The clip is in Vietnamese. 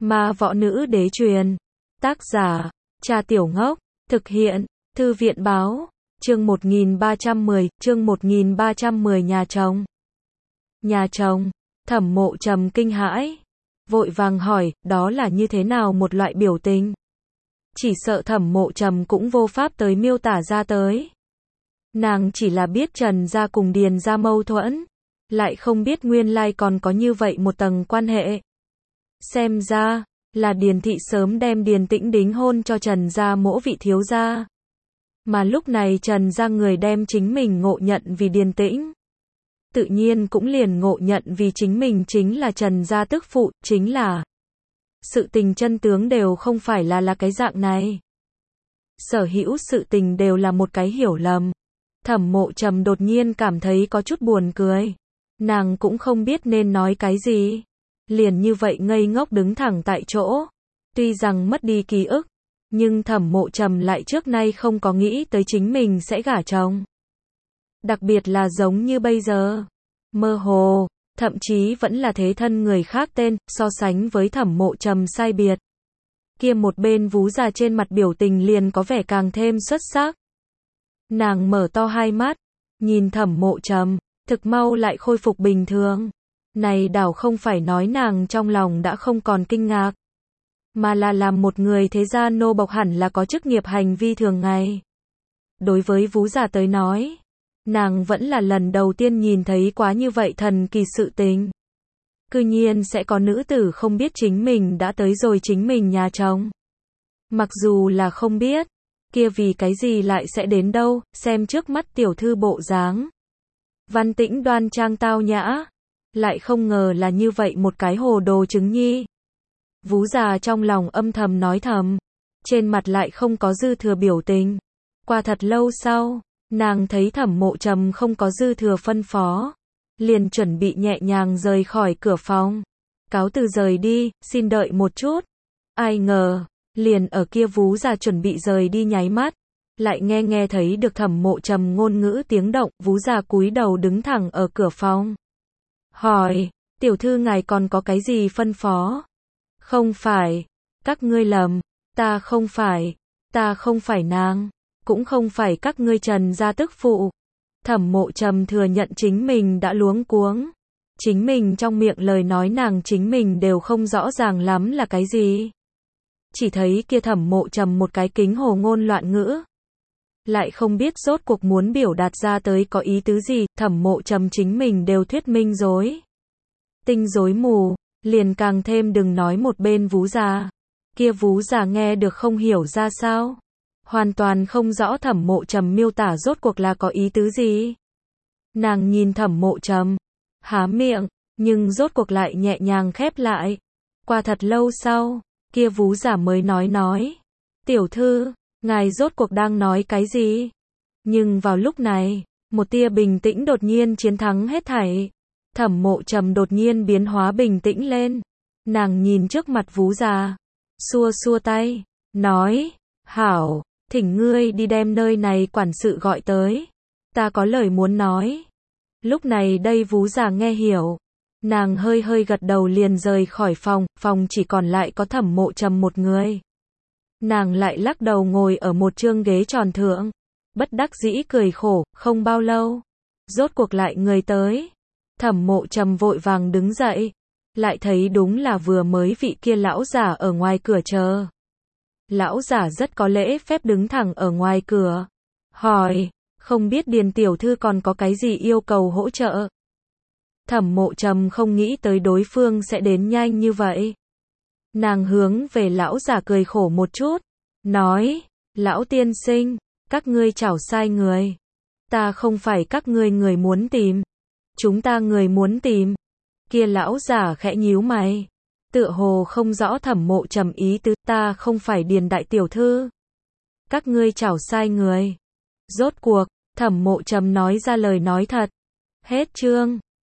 Ma võ nữ đế truyền. Tác giả, Trà Tiểu Ngốc. Thực hiện, Thư viện báo. Chương 1310, nhà chồng. Nhà chồng, Thẩm Mộ Trầm kinh hãi. Vội vàng hỏi, đó là như thế nào một loại biểu tình? Chỉ sợ Thẩm Mộ Trầm cũng vô pháp tới miêu tả ra tới. Nàng chỉ là biết Trần gia cùng Điền gia mâu thuẫn, lại không biết nguyên lai còn có như vậy một tầng quan hệ. Xem ra, là Điền thị sớm đem Điền Tĩnh đính hôn cho Trần gia mỗ vị thiếu gia. Mà lúc này Trần gia người đem chính mình ngộ nhận vì Điền Tĩnh. Tự nhiên cũng liền ngộ nhận vì chính mình chính là Trần gia tức phụ, chính là sự tình chân tướng đều không phải là cái dạng này. Sở hữu sự tình đều là một cái hiểu lầm. Thẩm Mộ Trầm đột nhiên cảm thấy có chút buồn cười. Nàng cũng không biết nên nói cái gì. Liền như vậy ngây ngốc đứng thẳng tại chỗ. Tuy rằng mất đi ký ức, nhưng Thẩm Mộ Trầm lại trước nay không có nghĩ tới chính mình sẽ gả chồng. Đặc biệt là giống như bây giờ. Mơ hồ, thậm chí vẫn là thế thân người khác tên, so sánh với Thẩm Mộ Trầm sai biệt. Kia một bên vú già trên mặt biểu tình liền có vẻ càng thêm xuất sắc. Nàng mở to hai mắt, nhìn Thẩm Mộ Trầm, thực mau lại khôi phục bình thường. Này đảo không phải nói nàng trong lòng đã không còn kinh ngạc, mà là làm một người thế gia nô bộc hẳn là có chức nghiệp hành vi thường ngày. Đối với vú già tới nói, nàng vẫn là lần đầu tiên nhìn thấy quá như vậy thần kỳ sự tình. Cư nhiên sẽ có nữ tử không biết chính mình đã tới rồi chính mình nhà chồng. Mặc dù là không biết, kia vì cái gì lại sẽ đến đâu, xem trước mắt tiểu thư bộ dáng. Văn tĩnh đoan trang tao nhã, lại không ngờ là như vậy một cái hồ đồ trứng nhi. Vú già trong lòng âm thầm nói thầm, trên mặt lại không có dư thừa biểu tình. Qua thật lâu sau, nàng thấy Thẩm Mộ Trầm không có dư thừa phân phó, liền chuẩn bị nhẹ nhàng rời khỏi cửa phòng. Cáo từ rời đi, xin đợi một chút. Ai ngờ, liền ở kia vú già chuẩn bị rời đi nháy mắt, lại nghe thấy được Thẩm Mộ Trầm ngôn ngữ tiếng động, vú già cúi đầu đứng thẳng ở cửa phòng. Hỏi, tiểu thư ngài còn có cái gì phân phó? Không phải, các ngươi lầm, ta không phải nàng, cũng không phải các ngươi Trần gia tức phụ. Thẩm Mộ Trầm thừa nhận chính mình đã luống cuống. Chính mình trong miệng lời nói nàng chính mình đều không rõ ràng lắm là cái gì. Chỉ thấy kia Thẩm Mộ Trầm một cái kính hồ ngôn loạn ngữ. Lại không biết rốt cuộc muốn biểu đạt ra tới có ý tứ gì, Thẩm Mộ Trầm chính mình đều thuyết minh rối tinh rối mù, liền càng thêm đừng nói một bên vú già. Kia vú già nghe được không hiểu ra sao. Hoàn toàn không rõ Thẩm Mộ Trầm miêu tả rốt cuộc là có ý tứ gì. Nàng nhìn Thẩm Mộ Trầm, há miệng, nhưng rốt cuộc lại nhẹ nhàng khép lại. Qua thật lâu sau, kia vú già mới nói. Tiểu thư, ngài rốt cuộc đang nói cái gì? Nhưng vào lúc này, một tia bình tĩnh đột nhiên chiến thắng hết thảy. Thẩm Mộ Trầm đột nhiên biến hóa bình tĩnh lên. Nàng nhìn trước mặt vú già, xua tay, nói, hảo, thỉnh ngươi đi đem nơi này quản sự gọi tới. Ta có lời muốn nói. Lúc này đây vú già nghe hiểu. Nàng hơi gật đầu liền rời khỏi phòng chỉ còn lại có Thẩm Mộ Trầm một người. Nàng lại lắc đầu ngồi ở một chương ghế tròn thượng. Bất đắc dĩ cười khổ, không bao lâu. Rốt cuộc lại người tới. Thẩm Mộ Trầm vội vàng đứng dậy. Lại thấy đúng là vừa mới vị kia lão giả ở ngoài cửa chờ. Lão giả rất có lễ phép đứng thẳng ở ngoài cửa. Hỏi, không biết Điền tiểu thư còn có cái gì yêu cầu hỗ trợ? Thẩm Mộ Trầm không nghĩ tới đối phương sẽ đến nhanh như vậy. Nàng hướng về lão giả cười khổ một chút. Nói, lão tiên sinh, các ngươi chảo sai người. Ta không phải các ngươi người muốn tìm. Chúng ta người muốn tìm. Kia lão giả khẽ nhíu mày. Tựa hồ không rõ Thẩm Mộ Trầm ý tứ, ta không phải Điền đại tiểu thư. Các ngươi chảo sai người. Rốt cuộc, Thẩm Mộ Trầm nói ra lời nói thật. Hết chương.